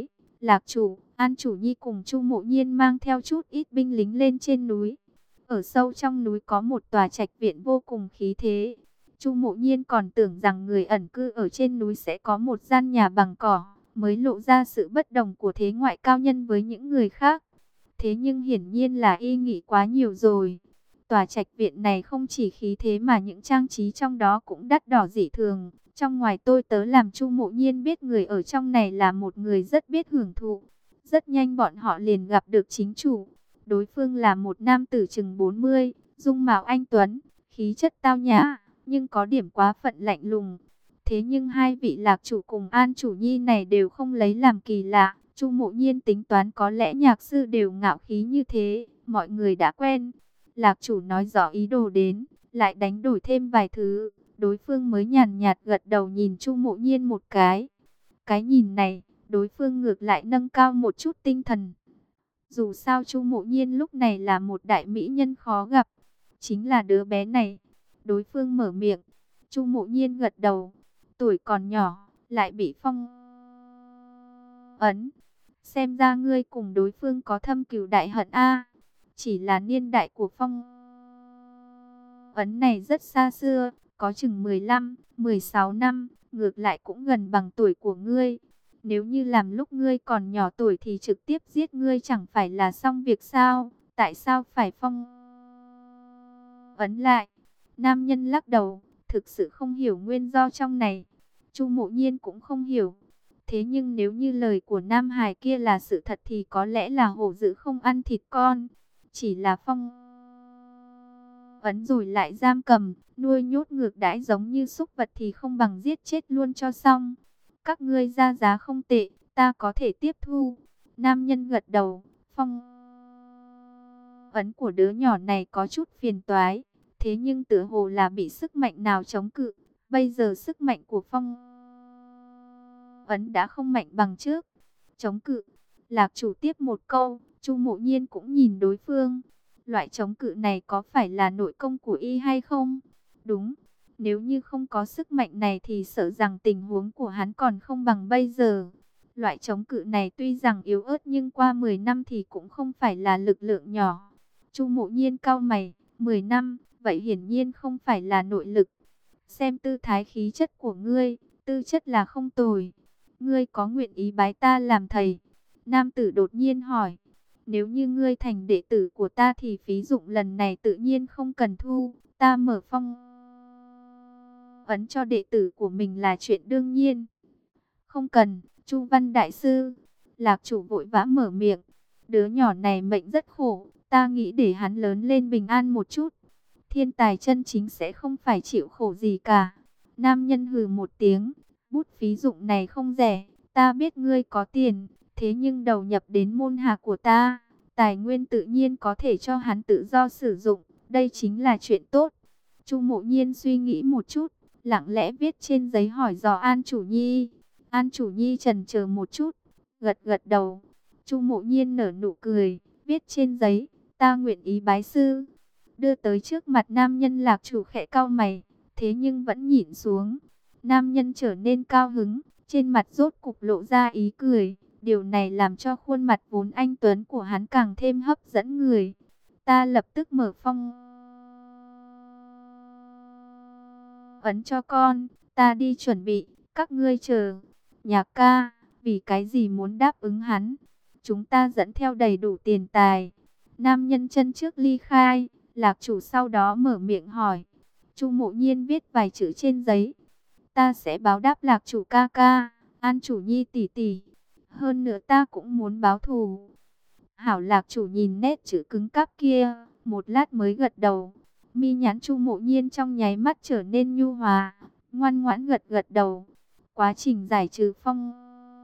Lạc chủ, An Chủ Nhi cùng Chu Mộ Nhiên mang theo chút ít binh lính lên trên núi. Ở sâu trong núi có một tòa trạch viện vô cùng khí thế. Chu Mộ Nhiên còn tưởng rằng người ẩn cư ở trên núi sẽ có một gian nhà bằng cỏ, mới lộ ra sự bất đồng của thế ngoại cao nhân với những người khác. Thế nhưng hiển nhiên là y nghĩ quá nhiều rồi. Tòa trạch viện này không chỉ khí thế mà những trang trí trong đó cũng đắt đỏ dị thường. Trong ngoài tôi tớ làm Chu Mộ Nhiên biết người ở trong này là một người rất biết hưởng thụ. Rất nhanh bọn họ liền gặp được chính chủ. Đối phương là một nam tử chừng bốn mươi, dung mạo anh tuấn, khí chất tao nhã, nhưng có điểm quá phận lạnh lùng. Thế nhưng hai vị Lạc chủ cùng An Chủ Nhi này đều không lấy làm kỳ lạ. Chu Mộ Nhiên tính toán có lẽ nhạc sư đều ngạo khí như thế, mọi người đã quen. Lạc chủ nói rõ ý đồ đến, lại đánh đổi thêm vài thứ. Đối phương mới nhàn nhạt gật đầu nhìn Chu Mộ Nhiên một cái. Cái nhìn này, đối phương ngược lại nâng cao một chút tinh thần. Dù sao Chu Mộ Nhiên lúc này là một đại mỹ nhân khó gặp. Chính là đứa bé này. Đối phương mở miệng. Chu Mộ Nhiên gật đầu. Tuổi còn nhỏ, lại bị phong ấn. Xem ra ngươi cùng đối phương có thâm cừu đại hận a. Chỉ là niên đại của phong ấn này rất xa xưa, có chừng mười lăm, mười sáu năm, ngược lại cũng gần bằng tuổi của ngươi. Nếu như làm lúc ngươi còn nhỏ tuổi thì trực tiếp giết ngươi chẳng phải là xong việc sao? Tại sao phải phong ấn lại? Nam nhân lắc đầu, thực sự không hiểu nguyên do trong này. Chu Mộ Nhiên cũng không hiểu. Thế nhưng nếu như lời của Nam Hải kia là sự thật thì có lẽ là hổ dữ không ăn thịt con. Chỉ là phong ấn rồi lại giam cầm, nuôi nhốt ngược đãi giống như súc vật thì không bằng giết chết luôn cho xong. Các ngươi ra giá không tệ, ta có thể tiếp thu. Nam nhân gật đầu, phong ấn của đứa nhỏ này có chút phiền toái. Thế nhưng tựa hồ là bị sức mạnh nào chống cự. Bây giờ sức mạnh của phong ấn đã không mạnh bằng trước. Chống cự. Lạc chủ tiếp một câu, Chu Mộ Nhiên cũng nhìn đối phương. Loại chống cự này có phải là nội công của y hay không? Đúng. Nếu như không có sức mạnh này thì sợ rằng tình huống của hắn còn không bằng bây giờ. Loại chống cự này tuy rằng yếu ớt nhưng qua mười năm thì cũng không phải là lực lượng nhỏ. Chu Mộ Nhiên cau mày, mười năm, vậy hiển nhiên không phải là nội lực. Xem tư thái khí chất của ngươi, tư chất là không tồi. Ngươi có nguyện ý bái ta làm thầy? Nam tử đột nhiên hỏi. Nếu như ngươi thành đệ tử của ta thì phí dụng lần này tự nhiên không cần thu. Ta mở phong ấn cho đệ tử của mình là chuyện đương nhiên. Không cần, Chu Văn Đại Sư. Lạc chủ vội vã mở miệng. Đứa nhỏ này mệnh rất khổ. Ta nghĩ để hắn lớn lên bình an một chút. Thiên tài chân chính sẽ không phải chịu khổ gì cả. Nam nhân hừ một tiếng. Bút phí dụng này không rẻ. Ta biết ngươi có tiền. Thế nhưng đầu nhập đến môn hạ của ta, tài nguyên tự nhiên có thể cho hắn tự do sử dụng. Đây chính là chuyện tốt. Chu Mộ Nhiên suy nghĩ một chút, lặng lẽ viết trên giấy hỏi dò An Chủ Nhi. An Chủ Nhi chần chờ một chút, gật gật đầu. Chu Mộ Nhiên nở nụ cười, viết trên giấy, ta nguyện ý bái sư. Đưa tới trước mặt nam nhân. Lạc chủ khẽ cau mày, thế nhưng vẫn nhịn xuống. Nam nhân trở nên cao hứng, trên mặt rốt cục lộ ra ý cười. Điều này làm cho khuôn mặt vốn anh tuấn của hắn càng thêm hấp dẫn người. Ta lập tức mở phong ấn cho con, ta đi chuẩn bị, các ngươi chờ. Nhạc ca, vì cái gì muốn đáp ứng hắn? Chúng ta dẫn theo đầy đủ tiền tài. Nam nhân chân trước ly khai, Lạc chủ sau đó mở miệng hỏi. Chu Mộ Nhiên viết vài chữ trên giấy. Ta sẽ báo đáp Lạc chủ ca ca, An Chủ Nhi tỷ tỷ. Hơn nữa ta cũng muốn báo thù. Hảo. Lạc chủ nhìn nét chữ cứng cáp kia, một lát mới gật đầu. Mi nhãn Chu Mộ Nhiên trong nháy mắt trở nên nhu hòa, ngoan ngoãn gật gật đầu. Quá trình giải trừ phong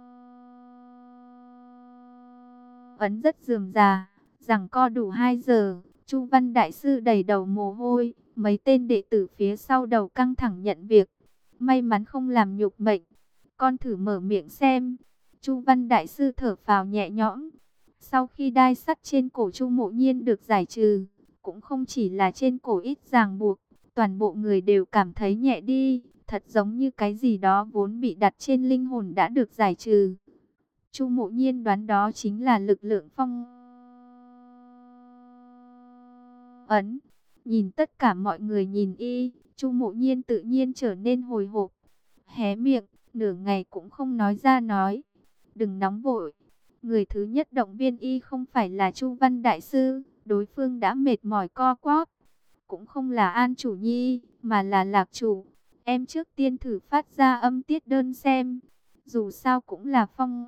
ấn rất rườm rà, giằng co đủ hai giờ. Chu Văn Đại Sư đầy đầu mồ hôi, mấy tên đệ tử phía sau đầu căng thẳng nhận việc. May mắn không làm nhục mệnh. Con thử mở miệng xem. Chu Văn Đại Sư thở phào nhẹ nhõm. Sau khi đai sắt trên cổ Chu Mộ Nhiên được giải trừ, cũng không chỉ là trên cổ ít ràng buộc, toàn bộ người đều cảm thấy nhẹ đi, thật giống như cái gì đó vốn bị đặt trên linh hồn đã được giải trừ. Chu Mộ Nhiên đoán đó chính là lực lượng phong ấn. Nhìn tất cả mọi người nhìn y, Chu Mộ Nhiên tự nhiên trở nên hồi hộp, hé miệng, nửa ngày cũng không nói ra nói. Đừng nóng vội. Người thứ nhất động viên y không phải là Chu Văn Đại Sư, đối phương đã mệt mỏi co quắp. Cũng không là An Chủ Nhi, mà là Lạc Chủ. Em trước tiên thử phát ra âm tiết đơn xem. Dù sao cũng là phong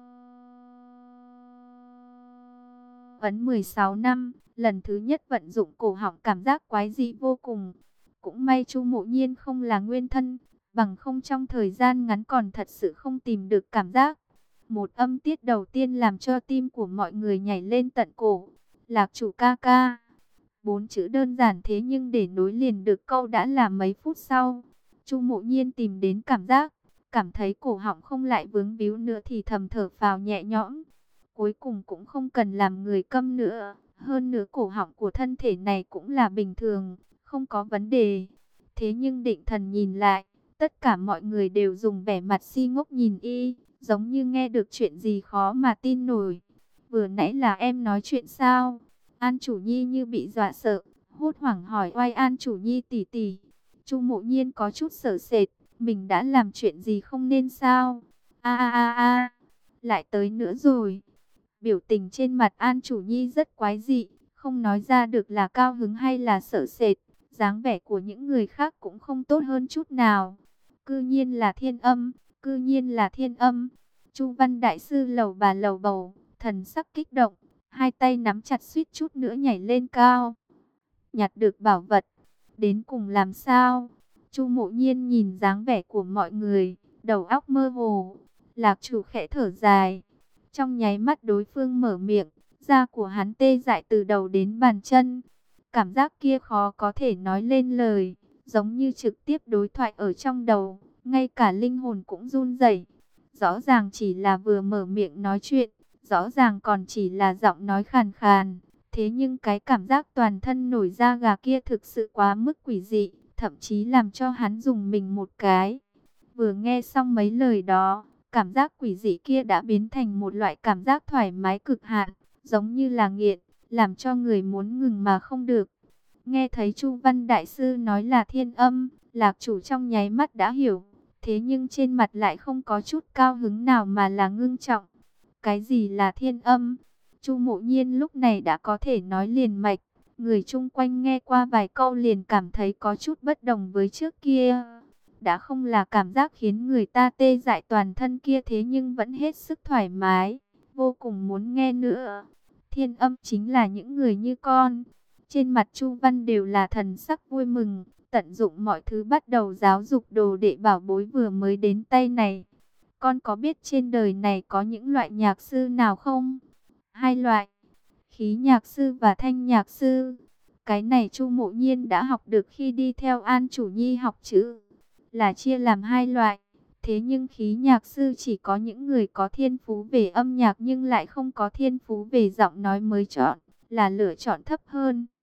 ấn mười sáu năm, lần thứ nhất vận dụng cổ họng cảm giác quái dị vô cùng. Cũng may Chu Mộ Nhiên không là nguyên thân, bằng không trong thời gian ngắn còn thật sự không tìm được cảm giác. Một âm tiết đầu tiên làm cho tim của mọi người nhảy lên tận cổ. Lạc Chủ ca ca. Bốn chữ đơn giản thế nhưng để nối liền được câu đã là mấy phút sau. Chu Mộ Nhiên tìm đến cảm giác, cảm thấy cổ họng không lại vướng víu nữa thì thầm thở phào nhẹ nhõm. Cuối cùng cũng không cần làm người câm nữa. Hơn nữa cổ họng của thân thể này cũng là bình thường, không có vấn đề. Thế nhưng định thần nhìn lại, tất cả mọi người đều dùng vẻ mặt si ngốc nhìn y, giống như nghe được chuyện gì khó mà tin nổi. Vừa nãy là em nói chuyện sao? An Chủ Nhi như bị dọa sợ, hốt hoảng hỏi oai An Chủ Nhi tỷ tỷ. Chu Mộ Nhiên có chút sợ sệt, mình đã làm chuyện gì không nên sao? A a a a, lại tới nữa rồi. Biểu tình trên mặt An Chủ Nhi rất quái dị, không nói ra được là cao hứng hay là sợ sệt. Dáng vẻ của những người khác cũng không tốt hơn chút nào. Cư nhiên là Thiên Âm, cư nhiên là Thiên Âm. Chu Văn Đại Sư lầu bà lầu bầu, thần sắc kích động, hai tay nắm chặt suýt chút nữa nhảy lên cao. Nhặt được bảo vật, đến cùng làm sao? Chu Mộ Nhiên nhìn dáng vẻ của mọi người, đầu óc mơ hồ. Lạc Chủ khẽ thở dài. Trong nháy mắt đối phương mở miệng, da của hắn tê dại từ đầu đến bàn chân. Cảm giác kia khó có thể nói lên lời, giống như trực tiếp đối thoại ở trong đầu, ngay cả linh hồn cũng run rẩy. Rõ ràng chỉ là vừa mở miệng nói chuyện, rõ ràng còn chỉ là giọng nói khàn khàn. Thế nhưng cái cảm giác toàn thân nổi da gà kia thực sự quá mức quỷ dị, thậm chí làm cho hắn dùng mình một cái. Vừa nghe xong mấy lời đó, cảm giác quỷ dị kia đã biến thành một loại cảm giác thoải mái cực hạn, giống như là nghiện, làm cho người muốn ngừng mà không được. Nghe thấy Chu Văn Đại Sư nói là Thiên Âm, Lạc Chủ trong nháy mắt đã hiểu, thế nhưng trên mặt lại không có chút cao hứng nào mà là ngưng trọng. Cái gì là Thiên Âm? Chu Mộ Nhiên lúc này đã có thể nói liền mạch, người chung quanh nghe qua vài câu liền cảm thấy có chút bất đồng với trước kia. Đã không là cảm giác khiến người ta tê dại toàn thân kia thế nhưng vẫn hết sức thoải mái, vô cùng muốn nghe nữa. Thiên Âm chính là những người như con. Trên mặt Chu Văn đều là thần sắc vui mừng, tận dụng mọi thứ bắt đầu giáo dục đồ đệ bảo bối vừa mới đến tay này. Con có biết trên đời này có những loại nhạc sư nào không? Hai loại, khí nhạc sư và thanh nhạc sư. Cái này Chu Mộ Nhiên đã học được khi đi theo An Chủ Nhi học chữ, là chia làm hai loại. Thế nhưng khí nhạc sư chỉ có những người có thiên phú về âm nhạc nhưng lại không có thiên phú về giọng nói mới chọn, là lựa chọn thấp hơn.